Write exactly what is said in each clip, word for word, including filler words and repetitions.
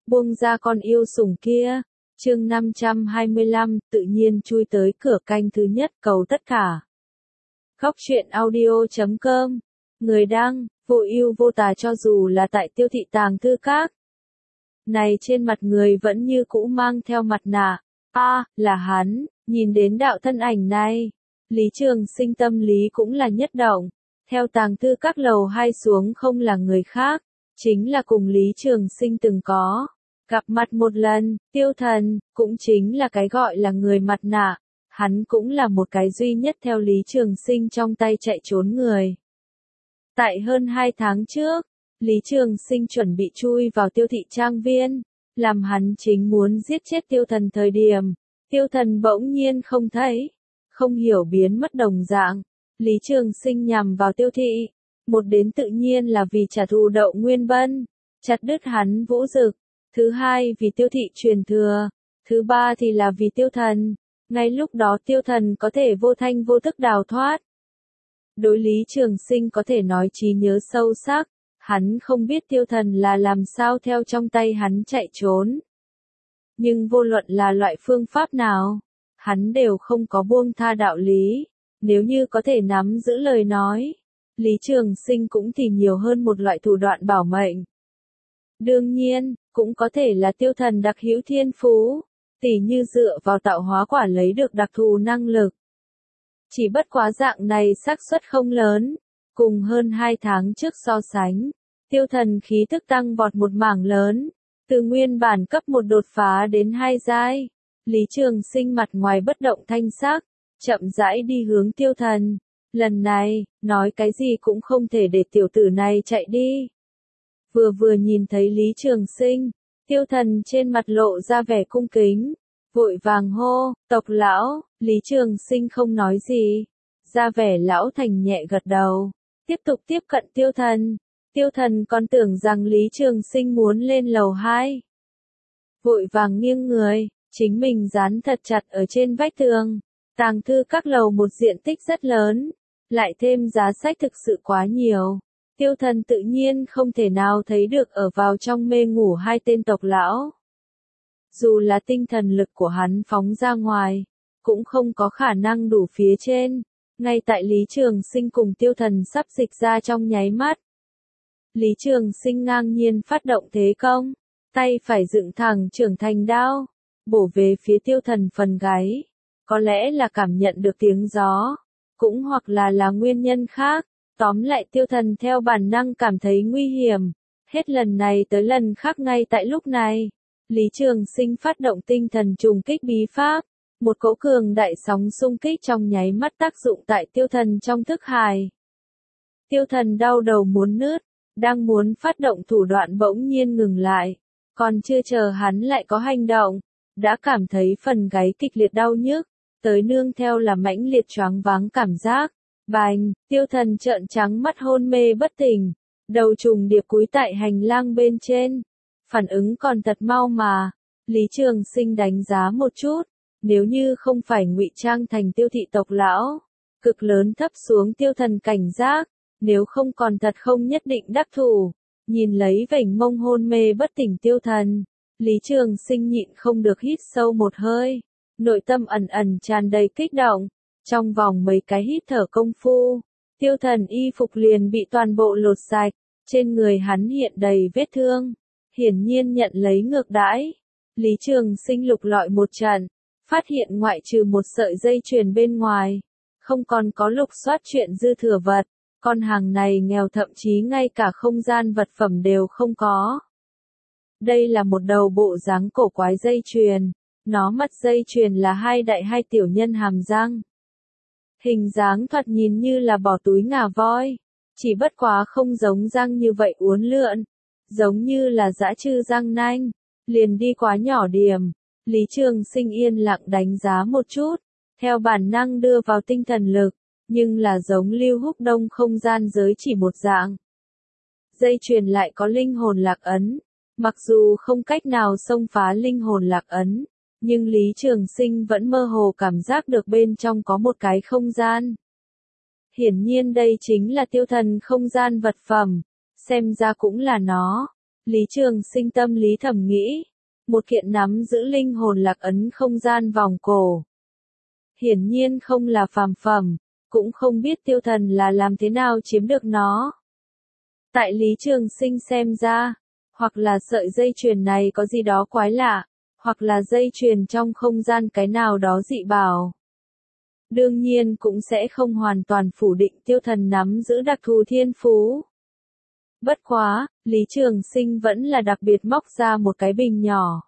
buông ra con yêu sủng kia. Chương năm trăm hai mươi lăm, tự nhiên chui tới cửa canh thứ nhất, cầu tất cả. Góc truyện audio chấm com. Người đăng, vô ưu vô tà. Cho dù là tại Tiêu thị tàng thư các này, trên mặt người vẫn như cũ mang theo mặt nạ. A, à, là hắn. Nhìn đến đạo thân ảnh này, Lý Trường Sinh tâm lý cũng là nhất động. Theo tàng thư các lầu hai xuống không là người khác, chính là cùng Lý Trường Sinh từng có gặp mặt một lần, Tiêu Thần, cũng chính là cái gọi là người mặt nạ. Hắn cũng là một cái duy nhất theo Lý Trường Sinh trong tay chạy trốn người. Tại hơn hai tháng trước, Lý Trường Sinh chuẩn bị chui vào Tiêu thị trang viên, làm hắn chính muốn giết chết Tiêu Thần thời điểm, Tiêu Thần bỗng nhiên không thấy, không hiểu biến mất đồng dạng. Lý Trường Sinh nhằm vào Tiêu thị, một đến tự nhiên là vì trả thù Đậu Nguyên Bân, chặt đứt hắn Vũ Dực, thứ hai vì Tiêu thị truyền thừa, thứ ba thì là vì Tiêu Thần. Ngay lúc đó Tiêu Thần có thể vô thanh vô tức đào thoát. Đối Lý Trường Sinh có thể nói trí nhớ sâu sắc, hắn không biết Tiêu Thần là làm sao theo trong tay hắn chạy trốn. Nhưng vô luận là loại phương pháp nào, hắn đều không có buông tha đạo lý. Nếu như có thể nắm giữ lời nói, Lý Trường Sinh cũng thì nhiều hơn một loại thủ đoạn bảo mệnh. Đương nhiên, cũng có thể là Tiêu Thần đặc hữu thiên phú, tỉ như dựa vào tạo hóa quả lấy được đặc thù năng lực. Chỉ bất quá dạng này xác suất không lớn, cùng hơn hai tháng trước so sánh, Tiêu Thần khí tức tăng vọt một mảng lớn, từ nguyên bản cấp một đột phá đến hai giai. Lý Trường Sinh mặt ngoài bất động thanh sắc, chậm rãi đi hướng Tiêu Thần. Lần này, nói cái gì cũng không thể để tiểu tử này chạy đi. Vừa vừa nhìn thấy Lý Trường Sinh, Tiêu Thần trên mặt lộ ra vẻ cung kính, vội vàng hô, tộc lão. Lý Trường Sinh không nói gì, ra vẻ lão thành nhẹ gật đầu, tiếp tục tiếp cận Tiêu Thần. Tiêu Thần còn tưởng rằng Lý Trường Sinh muốn lên lầu hai, vội vàng nghiêng người, chính mình dán thật chặt ở trên vách tường. Tàng thư các lầu một diện tích rất lớn, lại thêm giá sách thực sự quá nhiều, Tiêu Thần tự nhiên không thể nào thấy được ở vào trong mê ngủ hai tên tộc lão. Dù là tinh thần lực của hắn phóng ra ngoài, cũng không có khả năng đủ phía trên. Ngay tại Lý Trường Sinh cùng Tiêu Thần sắp dịch ra trong nháy mắt, Lý Trường Sinh ngang nhiên phát động thế công, tay phải dựng thẳng trưởng thành đao, bổ về phía Tiêu Thần phần gáy. Có lẽ là cảm nhận được tiếng gió, cũng hoặc là là nguyên nhân khác, tóm lại Tiêu Thần theo bản năng cảm thấy nguy hiểm. Hết lần này tới lần khác ngay tại lúc này, Lý Trường Sinh phát động tinh thần trùng kích bí pháp, một cỗ cường đại sóng xung kích trong nháy mắt tác dụng tại Tiêu Thần trong thức hải. Tiêu Thần đau đầu muốn nứt, đang muốn phát động thủ đoạn bỗng nhiên ngừng lại, còn chưa chờ hắn lại có hành động, đã cảm thấy phần gáy kịch liệt đau nhức, tới nương theo là mãnh liệt choáng váng cảm giác. Bành, Tiêu Thần trợn trắng mắt hôn mê bất tỉnh, đầu trùng điệp cúi tại hành lang bên trên. Phản ứng còn thật mau mà. Lý Trường Sinh đánh giá một chút, nếu như không phải ngụy trang thành Tiêu thị tộc lão, cực lớn thấp xuống Tiêu Thần cảnh giác, nếu không còn thật không nhất định đắc thủ. Nhìn lấy vểnh mông hôn mê bất tỉnh Tiêu Thần, Lý Trường Sinh nhịn không được hít sâu một hơi, nội tâm ẩn ẩn tràn đầy kích động. Trong vòng mấy cái hít thở công phu, Tiêu Thần y phục liền bị toàn bộ lột sạch, trên người hắn hiện đầy vết thương, hiển nhiên nhận lấy ngược đãi. Lý Trường Sinh lục lọi một trận, phát hiện ngoại trừ một sợi dây chuyền bên ngoài, không còn có lục soát chuyện dư thừa vật. Con hàng này nghèo thậm chí ngay cả không gian vật phẩm đều không có. Đây là một đầu bộ dáng cổ quái dây chuyền, nó mắt dây chuyền là hai đại hai tiểu nhân hàm răng. Hình dáng thoạt nhìn như là bỏ túi ngà voi, chỉ bất quá không giống răng như vậy uốn lượn, giống như là dã trư răng nanh, liền đi quá nhỏ điểm. Lý Trường Sinh yên lặng đánh giá một chút, theo bản năng đưa vào tinh thần lực, nhưng là giống Lưu Húc Đông không gian giới chỉ một dạng. Dây chuyền lại có linh hồn lạc ấn, mặc dù không cách nào xông phá linh hồn lạc ấn, nhưng Lý Trường Sinh vẫn mơ hồ cảm giác được bên trong có một cái không gian. Hiển nhiên đây chính là Tiêu Thần không gian vật phẩm, xem ra cũng là nó. Lý Trường Sinh tâm lý thầm nghĩ. Một kiện nắm giữ linh hồn lạc ấn không gian vòng cổ. Hiển nhiên không là phàm phẩm, cũng không biết tiêu thần là làm thế nào chiếm được nó. Tại Lý Trường Sinh xem ra, hoặc là sợi dây chuyền này có gì đó quái lạ, hoặc là dây chuyền trong không gian cái nào đó dị bảo. Đương nhiên cũng sẽ không hoàn toàn phủ định tiêu thần nắm giữ đặc thù thiên phú. Bất quá, Lý Trường Sinh vẫn là đặc biệt móc ra một cái bình nhỏ.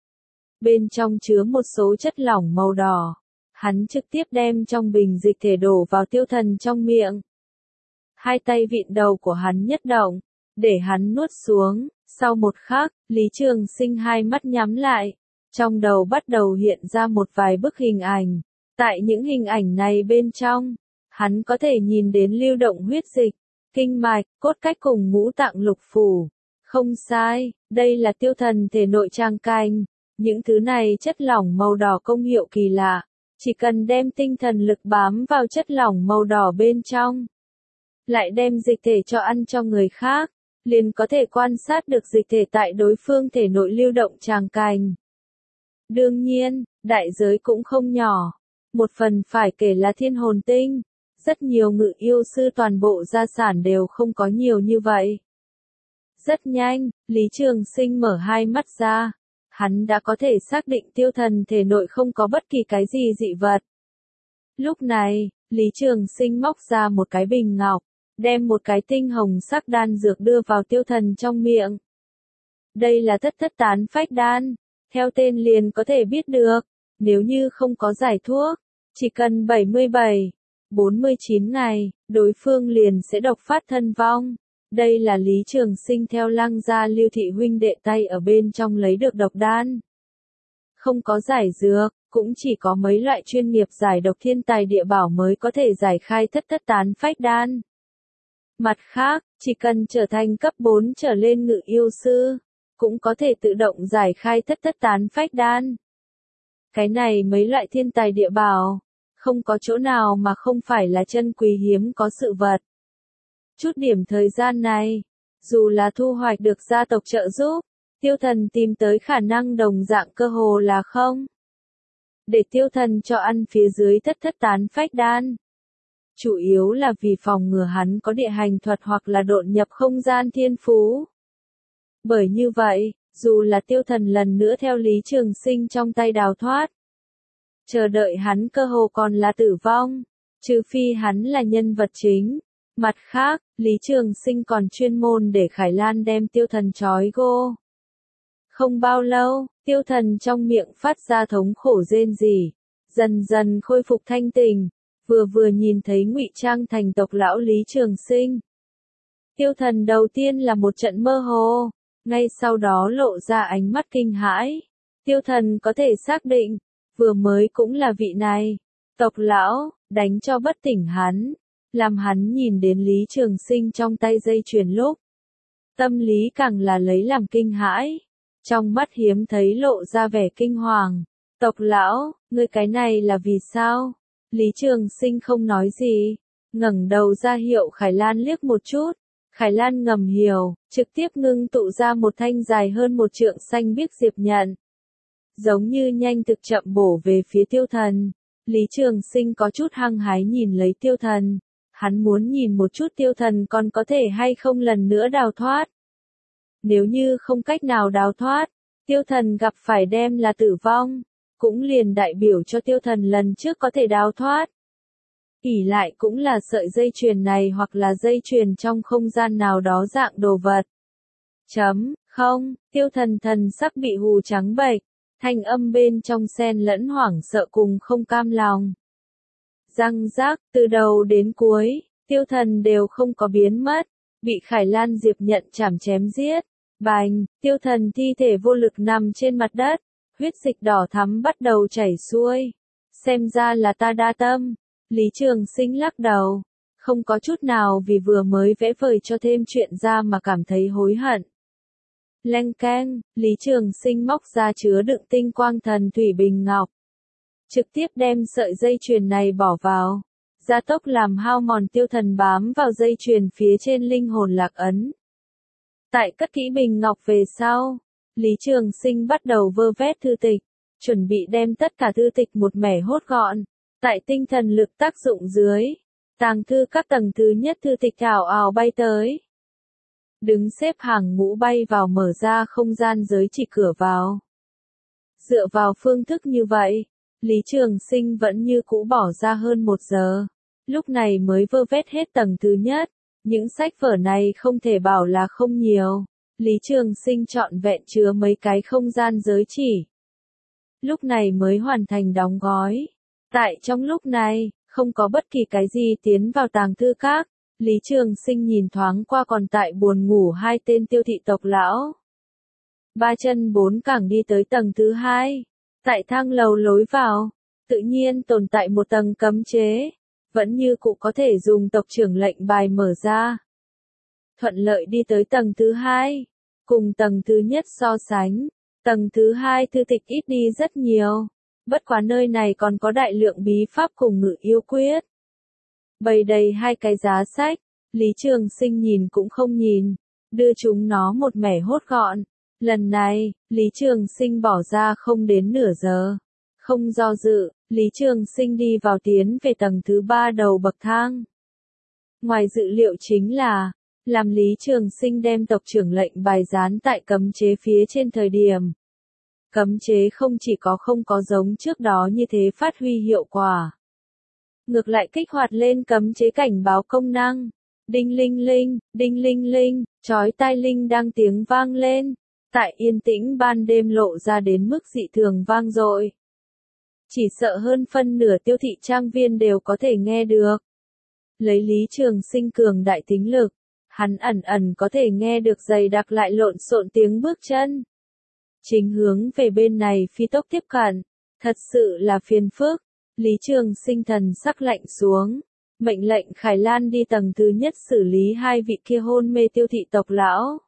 Bên trong chứa một số chất lỏng màu đỏ. Hắn trực tiếp đem trong bình dịch thể đổ vào tiêu thần trong miệng. Hai tay vịn đầu của hắn nhất động, để hắn nuốt xuống. Sau một khắc, Lý Trường Sinh hai mắt nhắm lại. Trong đầu bắt đầu hiện ra một vài bức hình ảnh. Tại những hình ảnh này bên trong, hắn có thể nhìn đến lưu động huyết dịch, kinh mạch, cốt cách cùng ngũ tạng lục phủ. Không sai, đây là tiêu thần thể nội trang canh. Những thứ này chất lỏng màu đỏ công hiệu kỳ lạ. Chỉ cần đem tinh thần lực bám vào chất lỏng màu đỏ bên trong, lại đem dịch thể cho ăn cho người khác, liền có thể quan sát được dịch thể tại đối phương thể nội lưu động tràng cành. Đương nhiên, đại giới cũng không nhỏ. Một phần phải kể là thiên hồn tinh. Rất nhiều ngự yêu sư toàn bộ gia sản đều không có nhiều như vậy. Rất nhanh, Lý Trường Sinh mở hai mắt ra. Hắn đã có thể xác định tiêu thần thể nội không có bất kỳ cái gì dị vật. Lúc này, Lý Trường Sinh móc ra một cái bình ngọc, đem một cái tinh hồng sắc đan dược đưa vào tiêu thần trong miệng. Đây là thất thất tán phách đan, theo tên liền có thể biết được, nếu như không có giải thuốc, chỉ cần bảy mươi bảy, bốn mươi chín ngày, đối phương liền sẽ độc phát thân vong. Đây là Lý Trường Sinh theo Lăng gia Lưu thị huynh đệ tay ở bên trong lấy được độc đan. Không có giải dược, cũng chỉ có mấy loại chuyên nghiệp giải độc thiên tài địa bảo mới có thể giải khai thất thất tán phách đan. Mặt khác, chỉ cần trở thành cấp bốn trở lên ngự yêu sư, cũng có thể tự động giải khai thất thất tán phách đan. Cái này mấy loại thiên tài địa bảo, không có chỗ nào mà không phải là chân quý hiếm có sự vật. Chút điểm thời gian này, dù là thu hoạch được gia tộc trợ giúp, tiêu thần tìm tới khả năng đồng dạng cơ hồ là không. Để tiêu thần cho ăn phía dưới thất thất tán phách đan. Chủ yếu là vì phòng ngừa hắn có địa hành thuật hoặc là độn nhập không gian thiên phú. Bởi như vậy, dù là tiêu thần lần nữa theo Lý Trường Sinh trong tay đào thoát, chờ đợi hắn cơ hồ còn là tử vong, trừ phi hắn là nhân vật chính. Mặt khác, Lý Trường Sinh còn chuyên môn để Khải Lan đem tiêu thần trói gô. Không bao lâu, tiêu thần trong miệng phát ra thống khổ rên rỉ, dần dần khôi phục thanh tình, vừa vừa nhìn thấy ngụy trang thành tộc lão Lý Trường Sinh. Tiêu thần đầu tiên là một trận mơ hồ, ngay sau đó lộ ra ánh mắt kinh hãi. Tiêu thần có thể xác định, vừa mới cũng là vị này, tộc lão, đánh cho bất tỉnh hắn. Làm hắn nhìn đến Lý Trường Sinh trong tay dây chuyền lúc, tâm lý càng là lấy làm kinh hãi, trong mắt hiếm thấy lộ ra vẻ kinh hoàng. Tộc lão, ngươi cái này là vì sao? Lý Trường Sinh không nói gì, ngẩng đầu ra hiệu Khải Lan liếc một chút. Khải Lan ngầm hiểu, trực tiếp ngưng tụ ra một thanh dài hơn một trượng xanh biếc diệp nhận, giống như nhanh thực chậm bổ về phía tiêu thần. Lý Trường Sinh có chút hăng hái nhìn lấy tiêu thần. Hắn muốn nhìn một chút tiêu thần còn có thể hay không lần nữa đào thoát. Nếu như không cách nào đào thoát, tiêu thần gặp phải đem là tử vong, cũng liền đại biểu cho tiêu thần lần trước có thể đào thoát. ỷ lại cũng là sợi dây chuyền này hoặc là dây chuyền trong không gian nào đó dạng đồ vật. Chấm, không, tiêu thần thần sắc bị hù trắng bệch, thanh âm bên trong xen lẫn hoảng sợ cùng không cam lòng. Răng rác, từ đầu đến cuối, tiêu thần đều không có biến mất, bị Khải Lan Diệp nhận chảm chém giết. Bành, tiêu thần thi thể vô lực nằm trên mặt đất, huyết dịch đỏ thắm bắt đầu chảy xuôi. Xem ra là ta đa tâm. Lý Trường Sinh lắc đầu, không có chút nào vì vừa mới vẽ vời cho thêm chuyện ra mà cảm thấy hối hận. Leng keng, Lý Trường Sinh móc ra chứa đựng tinh quang thần thủy bình ngọc, trực tiếp đem sợi dây chuyền này bỏ vào, gia tốc làm hao mòn tiêu thần bám vào dây chuyền phía trên linh hồn lạc ấn. Tại cất kỹ bình ngọc về sau, Lý Trường Sinh bắt đầu vơ vét thư tịch, chuẩn bị đem tất cả thư tịch một mẻ hốt gọn. Tại tinh thần lực tác dụng dưới, tàng thư các tầng thứ nhất thư tịch ảo ảo bay tới. Đứng xếp hàng ngũ bay vào mở ra không gian giới chỉ cửa vào. Dựa vào phương thức như vậy, Lý Trường Sinh vẫn như cũ bỏ ra hơn một giờ. Lúc này mới vơ vét hết tầng thứ nhất. Những sách vở này không thể bảo là không nhiều. Lý Trường Sinh trọn vẹn chứa mấy cái không gian giới chỉ. Lúc này mới hoàn thành đóng gói. Tại trong lúc này, không có bất kỳ cái gì tiến vào tàng thư các. Lý Trường Sinh nhìn thoáng qua còn tại buồn ngủ hai tên tiêu thị tộc lão. Ba chân bốn cẳng đi tới tầng thứ hai. Tại thang lầu lối vào, tự nhiên tồn tại một tầng cấm chế. Vẫn như cũ có thể dùng tộc trưởng lệnh bài mở ra. Thuận lợi đi tới tầng thứ hai. Cùng tầng thứ nhất so sánh, tầng thứ hai thư tịch ít đi rất nhiều. Bất quá nơi này còn có đại lượng bí pháp cùng ngự yêu quyết. Bày đầy hai cái giá sách, Lý Trường Sinh nhìn cũng không nhìn, đưa chúng nó một mẻ hốt gọn. Lần này, Lý Trường Sinh bỏ ra không đến nửa giờ. Không do dự, Lý Trường Sinh đi vào tiến về tầng thứ ba đầu bậc thang. Ngoài dự liệu chính là, làm Lý Trường Sinh đem tộc trưởng lệnh bài dán tại cấm chế phía trên thời điểm. Cấm chế không chỉ có không có giống trước đó như thế phát huy hiệu quả. Ngược lại kích hoạt lên cấm chế cảnh báo công năng. Đinh linh linh, đinh linh linh, chói tai linh đang tiếng vang lên. Tại yên tĩnh ban đêm lộ ra đến mức dị thường vang dội. Chỉ sợ hơn phân nửa tiêu thị trang viên đều có thể nghe được. Lấy Lý Trường Sinh cường đại tính lực, hắn ẩn ẩn có thể nghe được dày đặc lại lộn xộn tiếng bước chân. Chính hướng về bên này phi tốc tiếp cận, thật sự là phiền phức. Lý Trường Sinh thần sắc lạnh xuống, mệnh lệnh Khải Lan đi tầng thứ nhất xử lý hai vị kia hôn mê tiêu thị tộc lão.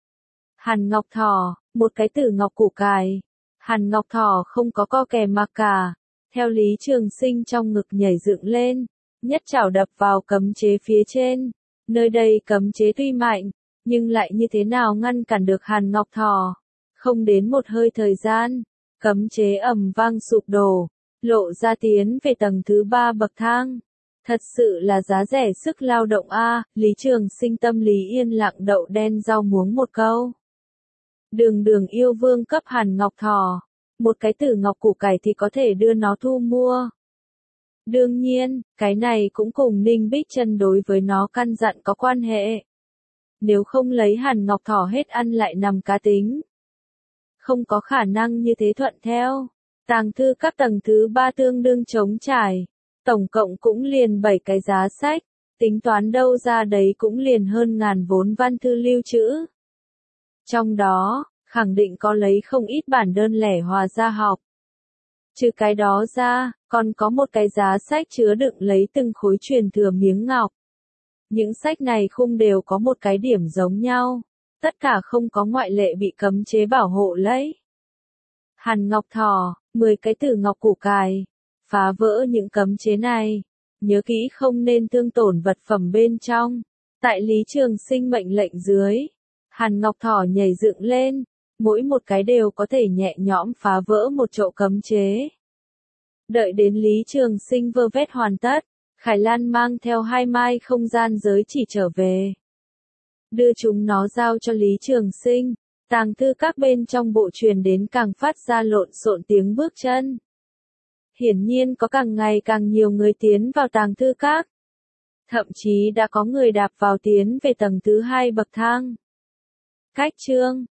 Hàn Ngọc Thỏ, một cái tử ngọc củ cải. Hàn Ngọc Thỏ không có co kè mà cả, theo Lý Trường Sinh trong ngực nhảy dựng lên, nhất chảo đập vào cấm chế phía trên. Nơi đây cấm chế tuy mạnh, nhưng lại như thế nào ngăn cản được Hàn Ngọc Thỏ. Không đến một hơi thời gian, cấm chế ầm vang sụp đổ, lộ ra tiến về tầng thứ ba bậc thang. Thật sự là giá rẻ sức lao động a. Lý Trường Sinh tâm lý yên lặng đậu đen rau muống một câu. Đường đường yêu vương cấp Hàn Ngọc Thỏ, một cái tử ngọc củ cải thì có thể đưa nó thu mua. Đương nhiên, cái này cũng cùng Ninh Bích Chân đối với nó căn dặn có quan hệ. Nếu không lấy Hàn Ngọc Thỏ hết ăn lại nằm cá tính. Không có khả năng như thế thuận theo. Tàng thư các tầng thứ ba tương đương trống trải. Tổng cộng cũng liền bảy cái giá sách. Tính toán đâu ra đấy cũng liền hơn ngàn vốn văn thư lưu trữ. Trong đó, khẳng định có lấy không ít bản đơn lẻ hòa gia học. Trừ cái đó ra, còn có một cái giá sách chứa đựng lấy từng khối truyền thừa miếng ngọc. Những sách này khung đều có một cái điểm giống nhau. Tất cả không có ngoại lệ bị cấm chế bảo hộ lấy. Hàn Ngọc Thỏ, mười cái tử ngọc củ cải. Phá vỡ những cấm chế này. Nhớ kỹ không nên thương tổn vật phẩm bên trong. Tại Lý Trường Sinh mệnh lệnh dưới, Hàn Ngọc Thỏ nhảy dựng lên. Mỗi một cái đều có thể nhẹ nhõm phá vỡ một chỗ cấm chế. Đợi đến Lý Trường Sinh vơ vét hoàn tất, Khải Lan mang theo hai mai không gian giới chỉ trở về. Đưa chúng nó giao cho Lý Trường Sinh, tàng thư các bên trong bộ truyền đến càng phát ra lộn xộn tiếng bước chân. Hiển nhiên có càng ngày càng nhiều người tiến vào tàng thư các. Thậm chí đã có người đạp vào tiến về tầng thứ hai bậc thang. Cách chương